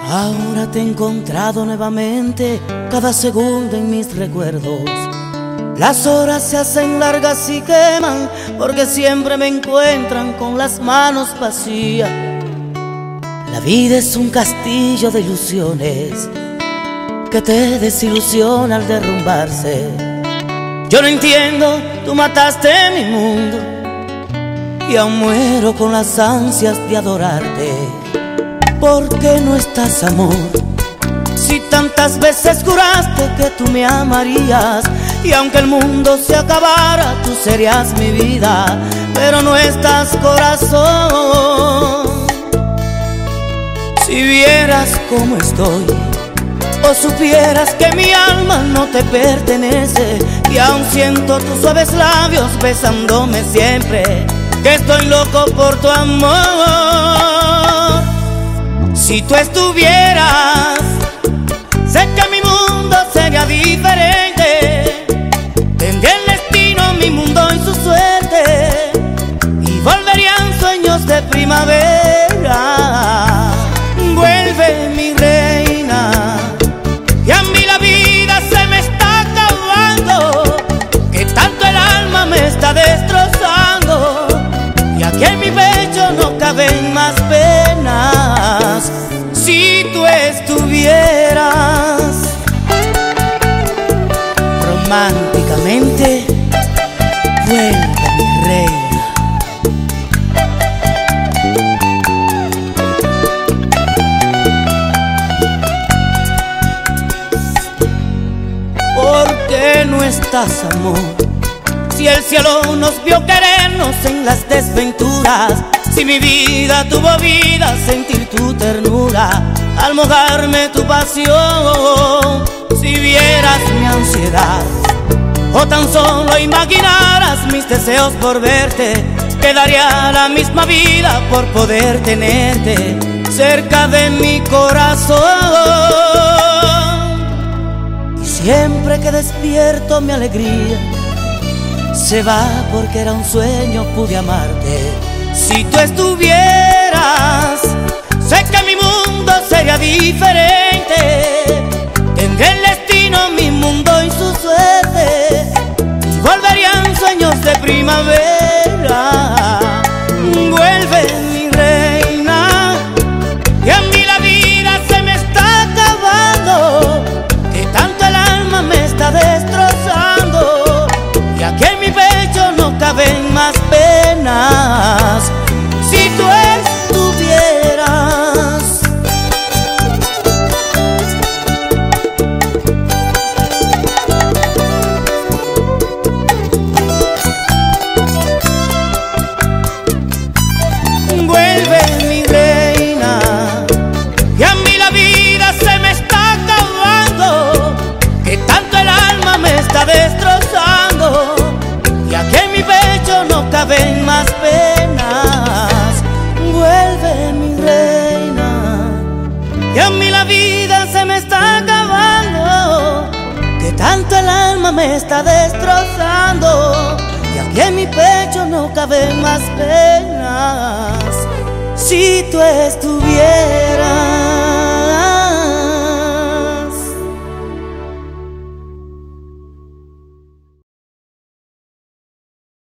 Ahora te he encontrado nuevamente, cada segundo en mis recuerdos. Las horas se hacen largas y queman, porque siempre me encuentran con las manos vacías. La vida es un castillo de ilusiones que te desilusiona al derrumbarse. Yo no entiendo, tú mataste mi mundo y aún muero con las ansias de adorarte. ¿Por qué no estás, amor? Si tantas veces juraste que tú me amarías, y aunque el mundo se acabara, tú serías mi vida, pero no estás, corazón. Si vieras cómo estoy, o supieras que mi alma no te pertenece, y aún siento tus suaves labios besándome siempre, que estoy loco por tu amor. Si tú estuvieras, sé que mi mundo sería diferente. Tendría el destino, mi mundo y su suerte, y volverían sueños de primavera. Vuelve, mi reina, y a mí la vida se me está acabando, que tanto el alma me está destrozando, y aquí en mi pecho no caben más penas. Si tú estuvieras, románticamente, vuelve, mi reina. ¿Por qué no estás, amor? Si el cielo nos vio querernos en las desventuras, si mi vida tuvo vida, sentir tu ternura al mojarme tu pasión. Si vieras mi ansiedad, o tan solo imaginaras mis deseos por verte, quedaría la misma vida por poder tenerte cerca de mi corazón. Y siempre que despierto mi alegría se va, porque era un sueño, pude amarte. Si tú estuvieras, sé que mi mundo sería diferente. Tendré el destino, mi mundo y su suerte, y volverían sueños de primavera. Vuelve, mi reina, y a mí la vida se me está acabando, que tanto el alma me está destrozando, y aquí en mi pecho no caben más penas. Si tú estuvieras, vuelve, mi reina, y a mí la vida se me está acabando, que tanto el alma me está destrozando, y aquí en mi pecho no caben más penas. Vuelve, mi reina, y a mí la vida se me está acabando, que tanto el alma me está destrozando, y aquí en mi pecho no caben más penas. Si tú estuvieras